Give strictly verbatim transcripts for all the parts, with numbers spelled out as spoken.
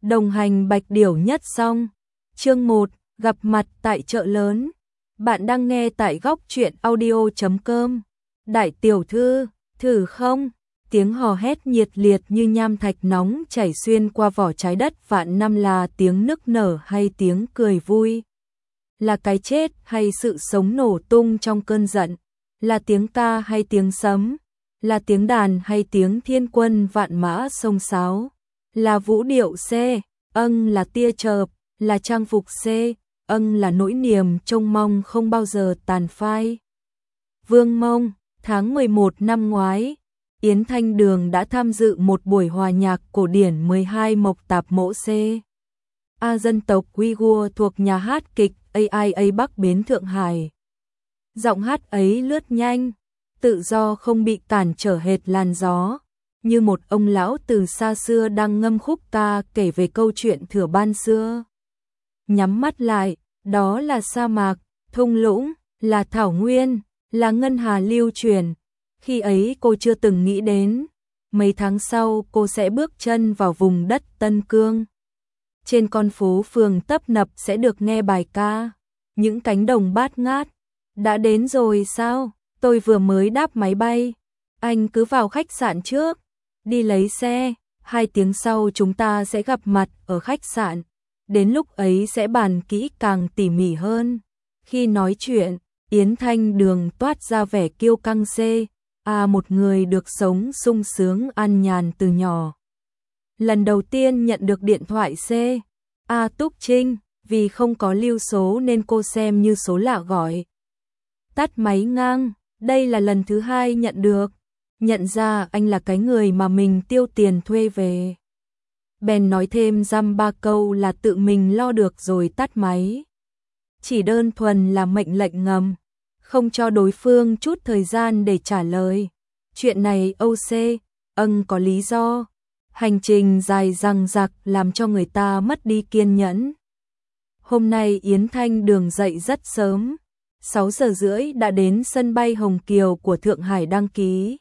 Đồng hành Bạch Điểu nhất xong. Chương một, gặp mặt tại chợ lớn. Bạn đang nghe tại góc truyện audio chấm com. Đại tiểu thư, thử không? Tiếng hò hét nhiệt liệt như nham thạch nóng chảy xuyên qua vỏ trái đất vạn năm, là tiếng nức nở hay tiếng cười vui? Là cái chết hay sự sống nổ tung trong cơn giận? Là tiếng ca hay tiếng sấm? Là tiếng đàn hay tiếng thiên quân vạn mã xông xáo? Là vũ điệu C, âng là tia chớp, là trang phục C, âng là nỗi niềm trông mong không bao giờ tàn phai. Vương Mông, tháng mười một năm ngoái, Yến Thanh Đường đã tham dự một buổi hòa nhạc cổ điển mười hai mộc tạp mẫu C. A dân tộc Uyghur thuộc nhà hát kịch a i a Bắc Bến Thượng Hải. Giọng hát ấy lướt nhanh, tự do không bị cản trở hệt làn gió, như một ông lão từ xa xưa đang ngâm khúc ca kể về câu chuyện thửa ban xưa. Nhắm mắt lại, đó là sa mạc, thung lũng, là thảo nguyên, là ngân hà lưu truyền. Khi ấy cô chưa từng nghĩ đến, mấy tháng sau cô sẽ bước chân vào vùng đất Tân Cương. Trên con phố phường tấp nập sẽ được nghe bài ca, những cánh đồng bát ngát. Đã đến rồi sao? Tôi vừa mới đáp máy bay. Anh cứ vào khách sạn trước, đi lấy xe, hai tiếng sau chúng ta sẽ gặp mặt ở khách sạn. Đến lúc ấy sẽ bàn kỹ càng tỉ mỉ hơn. Khi nói chuyện, Yến Thanh Đường toát ra vẻ kiêu căng C, à một người được sống sung sướng an nhàn từ nhỏ. Lần đầu tiên nhận được điện thoại C, A Túc Trinh, vì không có lưu số nên cô xem như số lạ gọi. Tắt máy ngang, đây là lần thứ hai nhận được. Nhận ra anh là cái người mà mình tiêu tiền thuê về. Bèn nói thêm dăm ba câu là tự mình lo được rồi tắt máy. Chỉ đơn thuần là mệnh lệnh ngầm, không cho đối phương chút thời gian để trả lời. Chuyện này Âu C, âng có lý do. Hành trình dài dằng dặc làm cho người ta mất đi kiên nhẫn. Hôm nay Yến Thanh Đường dậy rất sớm, sáu giờ rưỡi đã đến sân bay Hồng Kiều của Thượng Hải đăng ký.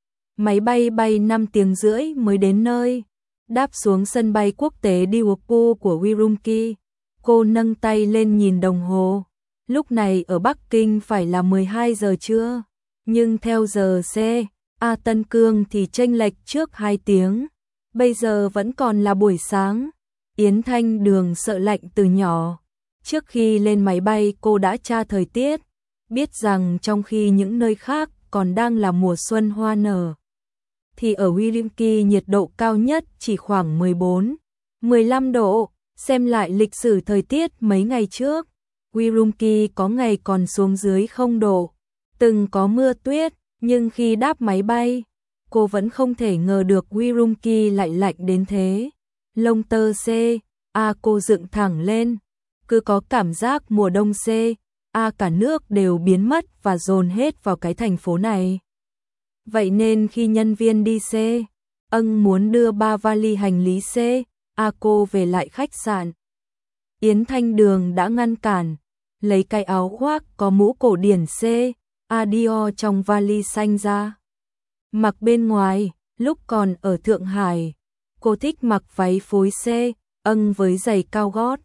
Máy bay bay năm tiếng rưỡi mới đến nơi. Đáp xuống sân bay quốc tế Diwoko của Wirumki, cô nâng tay lên nhìn đồng hồ. Lúc này ở Bắc Kinh phải là mười hai giờ trưa, nhưng theo giờ C, A Tân Cương thì chênh lệch trước hai tiếng. Bây giờ vẫn còn là buổi sáng. Yến Thanh Đường sợ lạnh từ nhỏ. Trước khi lên máy bay cô đã tra thời tiết, biết rằng trong khi những nơi khác còn đang là mùa xuân hoa nở, thì ở Wirumki nhiệt độ cao nhất chỉ khoảng mười bốn, mười lăm độ. Xem lại lịch sử thời tiết mấy ngày trước, Wirumki có ngày còn xuống dưới không độ, từng có mưa tuyết, nhưng khi đáp máy bay, cô vẫn không thể ngờ được Wirumki lại lạnh đến thế. Lông tơ C, A cô dựng thẳng lên, cứ có cảm giác mùa đông C, A cả nước đều biến mất và dồn hết vào cái thành phố này. Vậy nên khi nhân viên đi C, âng muốn đưa ba vali hành lý C, A cô về lại khách sạn. Yến Thanh Đường đã ngăn cản, lấy cái áo khoác có mũ cổ điển C, A Dior trong vali xanh ra. Mặc bên ngoài, lúc còn ở Thượng Hải, cô thích mặc váy phối C, âng với giày cao gót.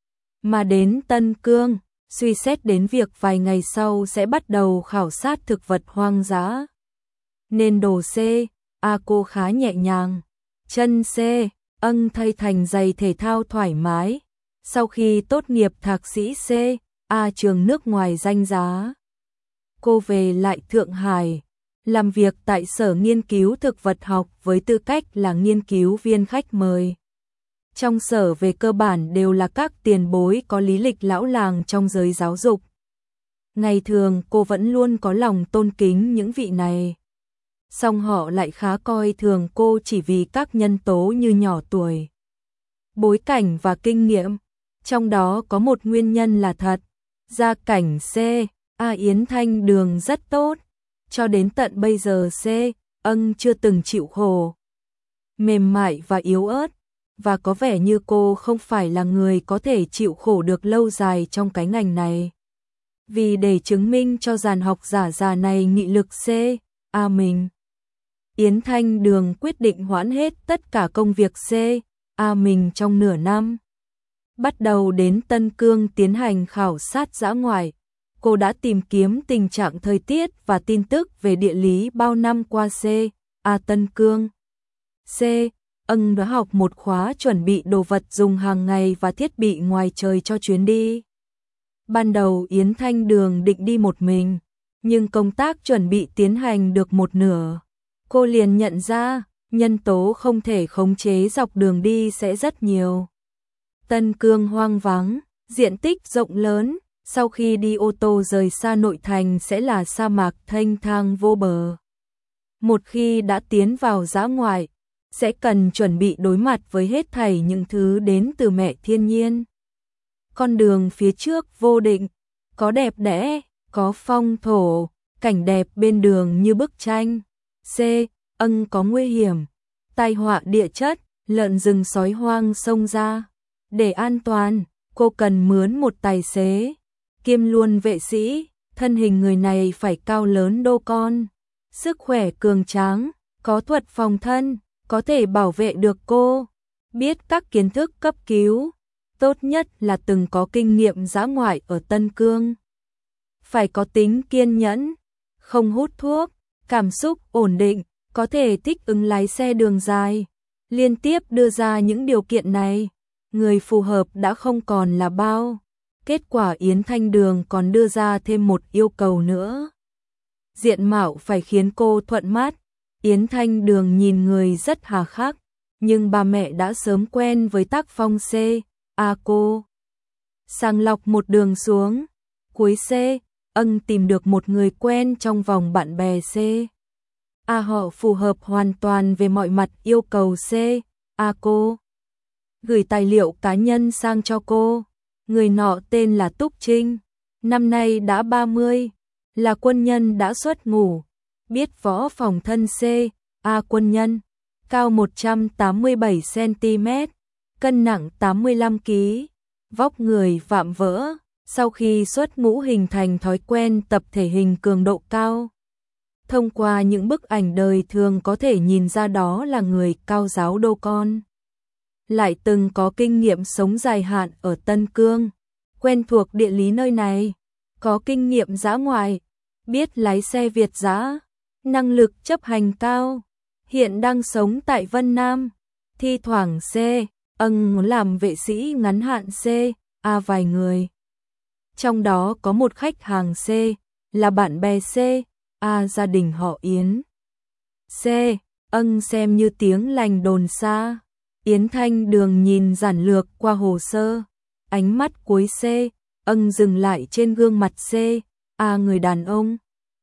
Mà đến Tân Cương, suy xét đến việc vài ngày sau sẽ bắt đầu khảo sát thực vật hoang dã, nên đồ C, A cô khá nhẹ nhàng. Chân C, âng thay thành giày thể thao thoải mái. Sau khi tốt nghiệp thạc sĩ C, A trường nước ngoài danh giá, cô về lại Thượng Hải, làm việc tại Sở Nghiên cứu Thực vật học với tư cách là nghiên cứu viên khách mời. Trong sở về cơ bản đều là các tiền bối có lý lịch lão làng trong giới giáo dục. Ngày thường cô vẫn luôn có lòng tôn kính những vị này, song họ lại khá coi thường cô chỉ vì các nhân tố như nhỏ tuổi, bối cảnh và kinh nghiệm. Trong đó có một nguyên nhân là thật, gia cảnh C, A Yến Thanh Đường rất tốt, cho đến tận bây giờ C, âng chưa từng chịu khổ. Mềm mại và yếu ớt, và có vẻ như cô không phải là người có thể chịu khổ được lâu dài trong cái ngành này. Vì để chứng minh cho dàn học giả già này nghị lực C, A mình, Yến Thanh Đường quyết định hoãn hết tất cả công việc C, A mình trong nửa năm bắt đầu đến Tân Cương tiến hành khảo sát dã ngoại. Cô đã tìm kiếm tình trạng thời tiết và tin tức về địa lý bao năm qua. C. A. Tân Cương. C. Ân đã học một khóa chuẩn bị đồ vật dùng hàng ngày và thiết bị ngoài trời cho chuyến đi. Ban đầu Yến Thanh Đường định đi một mình, nhưng công tác chuẩn bị tiến hành được một nửa. Cô liền nhận ra, nhân tố không thể khống chế dọc đường đi sẽ rất nhiều. Tân Cương hoang vắng, diện tích rộng lớn, sau khi đi ô tô rời xa nội thành sẽ là sa mạc thênh thang vô bờ. Một khi đã tiến vào dã ngoại, sẽ cần chuẩn bị đối mặt với hết thảy những thứ đến từ mẹ thiên nhiên. Con đường phía trước vô định, có đẹp đẽ, có phong thổ, cảnh đẹp bên đường như bức tranh. C. Ân có nguy hiểm, tai họa địa chất, lợn rừng sói hoang xông ra. Để an toàn, cô cần mướn một tài xế, kiêm luôn vệ sĩ, thân hình người này phải cao lớn đô con, sức khỏe cường tráng, có thuật phòng thân, có thể bảo vệ được cô, biết các kiến thức cấp cứu, tốt nhất là từng có kinh nghiệm dã ngoại ở Tân Cương. Phải có tính kiên nhẫn, không hút thuốc, cảm xúc ổn định, có thể thích ứng lái xe đường dài. Liên tiếp đưa ra những điều kiện này, người phù hợp đã không còn là bao. Kết quả Yến Thanh Đường còn đưa ra thêm một yêu cầu nữa. Diện mạo phải khiến cô thuận mắt. Yến Thanh Đường nhìn người rất hà khắc, nhưng bà mẹ đã sớm quen với tác phong C. A. Cô sàng lọc một đường xuống. Cuối C. Ân tìm được một người quen trong vòng bạn bè C. A. Họ phù hợp hoàn toàn về mọi mặt yêu cầu C. A. Cô gửi tài liệu cá nhân sang cho cô. Người nọ tên là Túc Trinh, năm nay đã ba mươi, là quân nhân đã xuất ngũ, biết võ phòng thân C. A. Quân nhân, cao một trăm tám mươi bảy xăng ti mét, cân nặng tám mươi lăm ki lô gam, vóc người vạm vỡ, sau khi xuất ngũ hình thành thói quen tập thể hình cường độ cao. Thông qua những bức ảnh đời thường có thể nhìn ra đó là người cao ráo đô con. Lại từng có kinh nghiệm sống dài hạn ở Tân Cương, quen thuộc địa lý nơi này, có kinh nghiệm dã ngoại, biết lái xe Việt dã, năng lực chấp hành cao, hiện đang sống tại Vân Nam, thi thoảng C. Ân làm vệ sĩ ngắn hạn C. A. Vài người. Trong đó có một khách hàng C. là bạn bè C. A. Gia đình họ Yến. C. Ân xem như tiếng lành đồn xa. Yến Thanh Đường nhìn giản lược qua hồ sơ, ánh mắt cuối C. Ân dừng lại trên gương mặt C. A. Người đàn ông.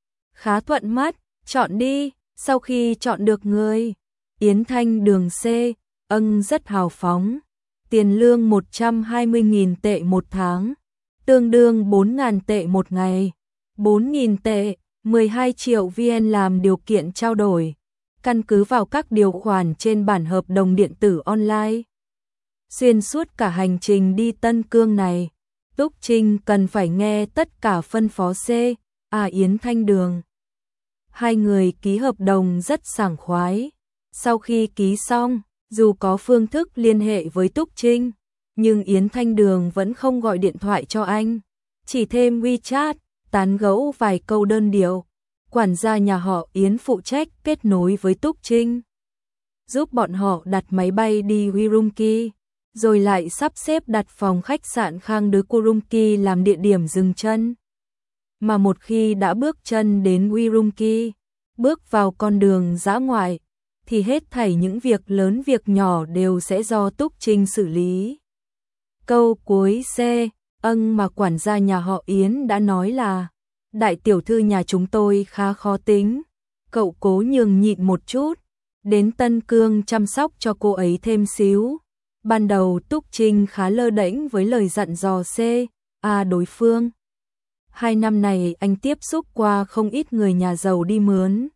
Khá thuận mắt, chọn đi. Sau khi chọn được người, Yến Thanh Đường C. Ân rất hào phóng. Tiền lương một trăm hai mươi nghìn tệ một tháng, tương đương bốn nghìn tệ một ngày. bốn nghìn tệ, mười hai triệu viên làm điều kiện trao đổi, căn cứ vào các điều khoản trên bản hợp đồng điện tử online. Xuyên suốt cả hành trình đi Tân Cương này, Túc Trinh cần phải nghe tất cả phân phó C. A. Yến Thanh Đường. Hai người ký hợp đồng rất sảng khoái. Sau khi ký xong, dù có phương thức liên hệ với Túc Trinh, nhưng Yến Thanh Đường vẫn không gọi điện thoại cho anh, chỉ thêm WeChat, tán gẫu vài câu đơn điệu. Quản gia nhà họ Yến phụ trách kết nối với Túc Trinh, giúp bọn họ đặt máy bay đi Wirumki, rồi lại sắp xếp đặt phòng khách sạn Khang Đứ Kurumki làm địa điểm dừng chân. Mà một khi đã bước chân đến Wirumki, bước vào con đường dã ngoại, thì hết thảy những việc lớn việc nhỏ đều sẽ do Túc Trinh xử lý. Câu cuối C. Ân mà quản gia nhà họ Yến đã nói là: đại tiểu thư nhà chúng tôi khá khó tính, cậu cố nhường nhịn một chút, đến Tân Cương chăm sóc cho cô ấy thêm xíu. Ban đầu Túc Trinh khá lơ đễnh với lời dặn dò C. A. đối phương. Hai năm này anh tiếp xúc qua không ít người nhà giàu đi mướn.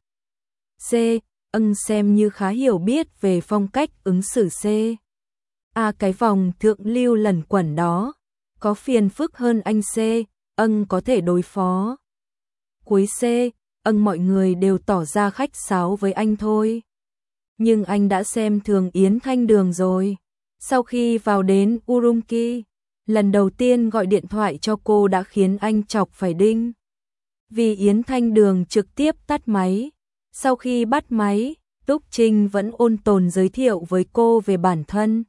C. Ân xem như khá hiểu biết về phong cách ứng xử C. A. Cái vòng thượng lưu lẩn quẩn đó, có phiền phức hơn anh C. Ân có thể đối phó. Cuối C. Ân mọi người đều tỏ ra khách sáo với anh thôi. Nhưng anh đã xem thường Yến Thanh Đường rồi. Sau khi vào đến Urumqi, lần đầu tiên gọi điện thoại cho cô đã khiến anh chọc phải đinh. Vì Yến Thanh Đường trực tiếp tắt máy. Sau khi bắt máy, Túc Trinh vẫn ôn tồn giới thiệu với cô về bản thân.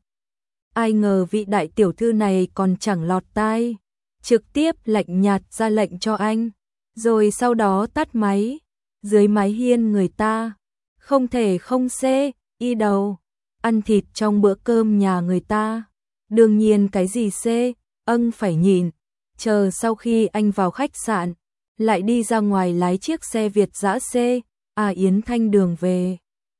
Ai ngờ vị đại tiểu thư này còn chẳng lọt tai, trực tiếp lạnh nhạt ra lệnh cho anh, rồi sau đó tắt máy. Dưới mái hiên người ta, không thể không xê, y đầu, ăn thịt trong bữa cơm nhà người ta. Đương nhiên cái gì xê, âng phải nhìn, chờ sau khi anh vào khách sạn, lại đi ra ngoài lái chiếc xe Việt dã xê, à Yến Thanh Đường về.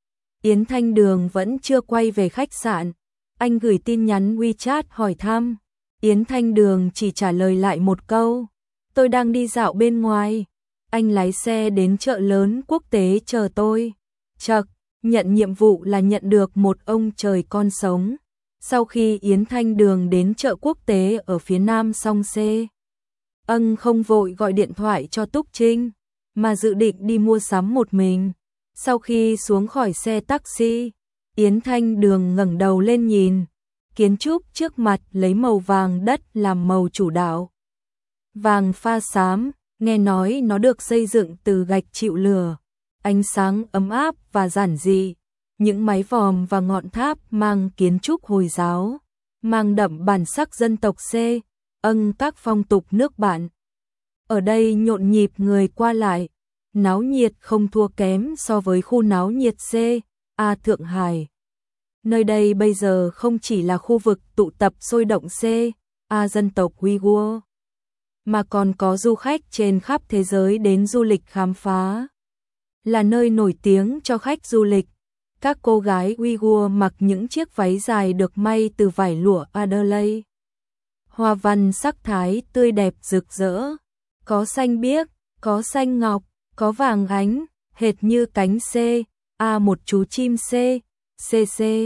Yến Thanh Đường vẫn chưa quay về khách sạn, anh gửi tin nhắn WeChat hỏi thăm. Yến Thanh Đường chỉ trả lời lại một câu, tôi đang đi dạo bên ngoài, anh lái xe đến chợ lớn quốc tế chờ tôi. Chậc, nhận nhiệm vụ là nhận được một ông trời con sống. Sau khi Yến Thanh Đường đến chợ quốc tế ở phía nam xong xê, âng không vội gọi điện thoại cho Túc Trinh, mà dự định đi mua sắm một mình. Sau khi xuống khỏi xe taxi, Yến Thanh Đường ngẩng đầu lên nhìn, kiến trúc trước mặt lấy màu vàng đất làm màu chủ đạo. Vàng pha xám, nghe nói nó được xây dựng từ gạch chịu lửa, ánh sáng ấm áp và giản dị. Những mái vòm và ngọn tháp mang kiến trúc Hồi giáo, mang đậm bản sắc dân tộc C, âng các phong tục nước bạn. Ở đây nhộn nhịp người qua lại, náo nhiệt không thua kém so với khu náo nhiệt C, A Thượng Hải. Nơi đây bây giờ không chỉ là khu vực tụ tập sôi động C, A dân tộc Uyghur, mà còn có du khách trên khắp thế giới đến du lịch khám phá. Là nơi nổi tiếng cho khách du lịch. Các cô gái Uyghur mặc những chiếc váy dài được may từ vải lụa Adelaide. Hoa văn sắc thái tươi đẹp rực rỡ, có xanh biếc, có xanh ngọc, có vàng ánh, hệt như cánh C, A một chú chim C, xê xê.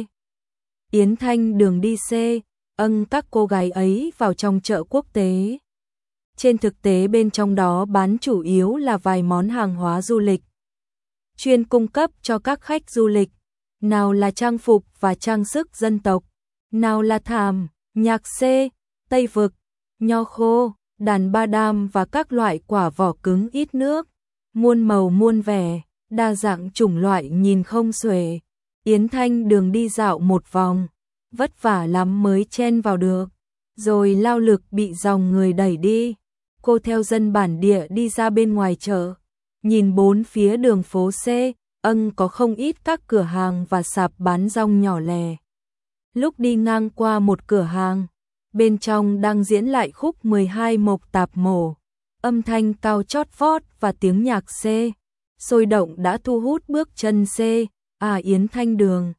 Yến Thanh Đường đi C, âng các cô gái ấy vào trong chợ quốc tế. Trên thực tế bên trong đó bán chủ yếu là vài món hàng hóa du lịch, chuyên cung cấp cho các khách du lịch. Nào là trang phục và trang sức dân tộc, nào là thảm, nhạc C, Tây Vực, nho khô, đàn ba đam và các loại quả vỏ cứng ít nước, muôn màu muôn vẻ, đa dạng chủng loại nhìn không xuể. Yến Thanh Đường đi dạo một vòng, vất vả lắm mới chen vào được, rồi lao lực bị dòng người đẩy đi. Cô theo dân bản địa đi ra bên ngoài chợ, nhìn bốn phía đường phố C, âng có không ít các cửa hàng và sạp bán rong nhỏ lẻ. Lúc đi ngang qua một cửa hàng, bên trong đang diễn lại khúc mười hai mộc tạp mổ, âm thanh cao chót vót và tiếng nhạc C, sôi động đã thu hút bước chân C, à Yến Thanh Đường.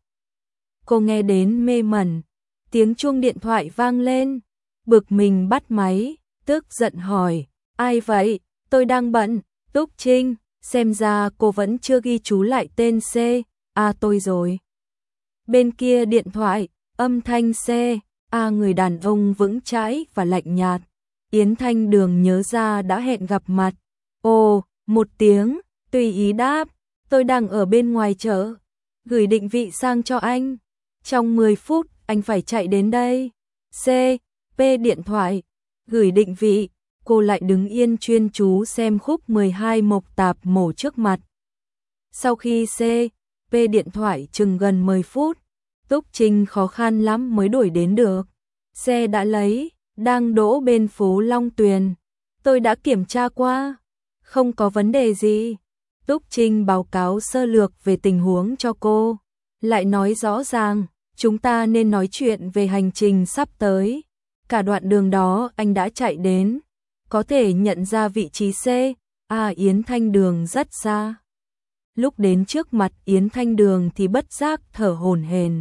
Cô nghe đến mê mẩn, tiếng chuông điện thoại vang lên, bực mình bắt máy, tức giận hỏi, ai vậy, tôi đang bận. Túc Trinh, xem ra cô vẫn chưa ghi chú lại tên C, à tôi rồi. Bên kia điện thoại, âm thanh C, à người đàn ông vững chãi và lạnh nhạt. Yến Thanh Đường nhớ ra đã hẹn gặp mặt. Ồ, một tiếng, tùy ý đáp, tôi đang ở bên ngoài chợ, gửi định vị sang cho anh. Trong mười phút, anh phải chạy đến đây. C, P điện thoại, gửi định vị. Cô lại đứng yên chuyên chú xem khúc mười hai mộc tạp mổ trước mặt. Sau khi C, P điện thoại chừng gần mười phút, Túc Trinh khó khăn lắm mới đuổi đến được. Xe đã lấy, đang đỗ bên phố Long Tuyền. Tôi đã kiểm tra qua, không có vấn đề gì. Túc Trinh báo cáo sơ lược về tình huống cho cô, lại nói rõ ràng, chúng ta nên nói chuyện về hành trình sắp tới. Cả đoạn đường đó anh đã chạy đến, có thể nhận ra vị trí C, à Yến Thanh Đường rất xa. Lúc đến trước mặt Yến Thanh Đường thì bất giác thở hổn hển.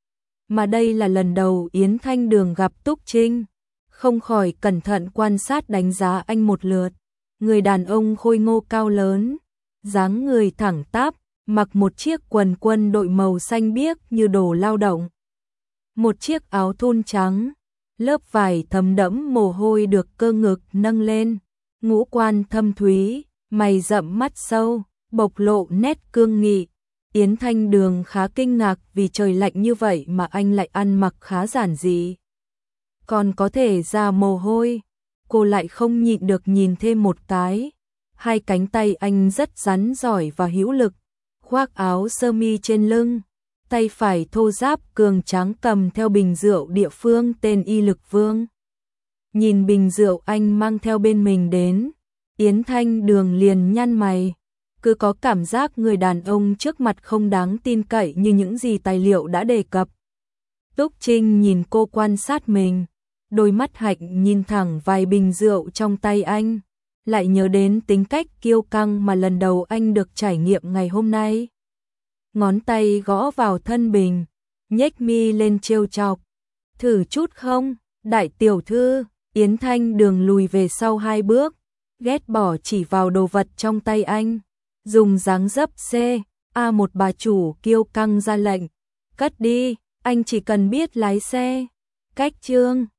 Mà đây là lần đầu Yến Thanh Đường gặp Túc Trinh, không khỏi cẩn thận quan sát đánh giá anh một lượt. Người đàn ông khôi ngô cao lớn, dáng người thẳng tắp, mặc một chiếc quần quân đội màu xanh biếc như đồ lao động. Một chiếc áo thun trắng, lớp vải thấm đẫm mồ hôi được cơ ngực nâng lên, ngũ quan thâm thúy, mày rậm mắt sâu, bộc lộ nét cương nghị, Yến Thanh Đường khá kinh ngạc vì trời lạnh như vậy mà anh lại ăn mặc khá giản dị. Còn có thể ra mồ hôi, cô lại không nhịn được nhìn thêm một cái. Hai cánh tay anh rất rắn giỏi và hữu lực, khoác áo sơ mi trên lưng, tay phải thô ráp cường tráng cầm theo bình rượu địa phương tên Y Lực Vương. Nhìn bình rượu anh mang theo bên mình đến, Yến Thanh Đường liền nhăn mày, cứ có cảm giác người đàn ông trước mặt không đáng tin cậy như những gì tài liệu đã đề cập. Túc Trinh nhìn cô quan sát mình, đôi mắt hạnh nhìn thẳng vài bình rượu trong tay anh, lại nhớ đến tính cách kiêu căng mà lần đầu anh được trải nghiệm ngày hôm nay. Ngón tay gõ vào thân bình, nhếch mi lên trêu chọc. Thử chút không, đại tiểu thư? Yến Thanh Đường lùi về sau hai bước, ghét bỏ chỉ vào đồ vật trong tay anh, dùng dáng dấp C, A một bà chủ kiêu căng ra lệnh. Cất đi, anh chỉ cần biết lái xe. Cách chương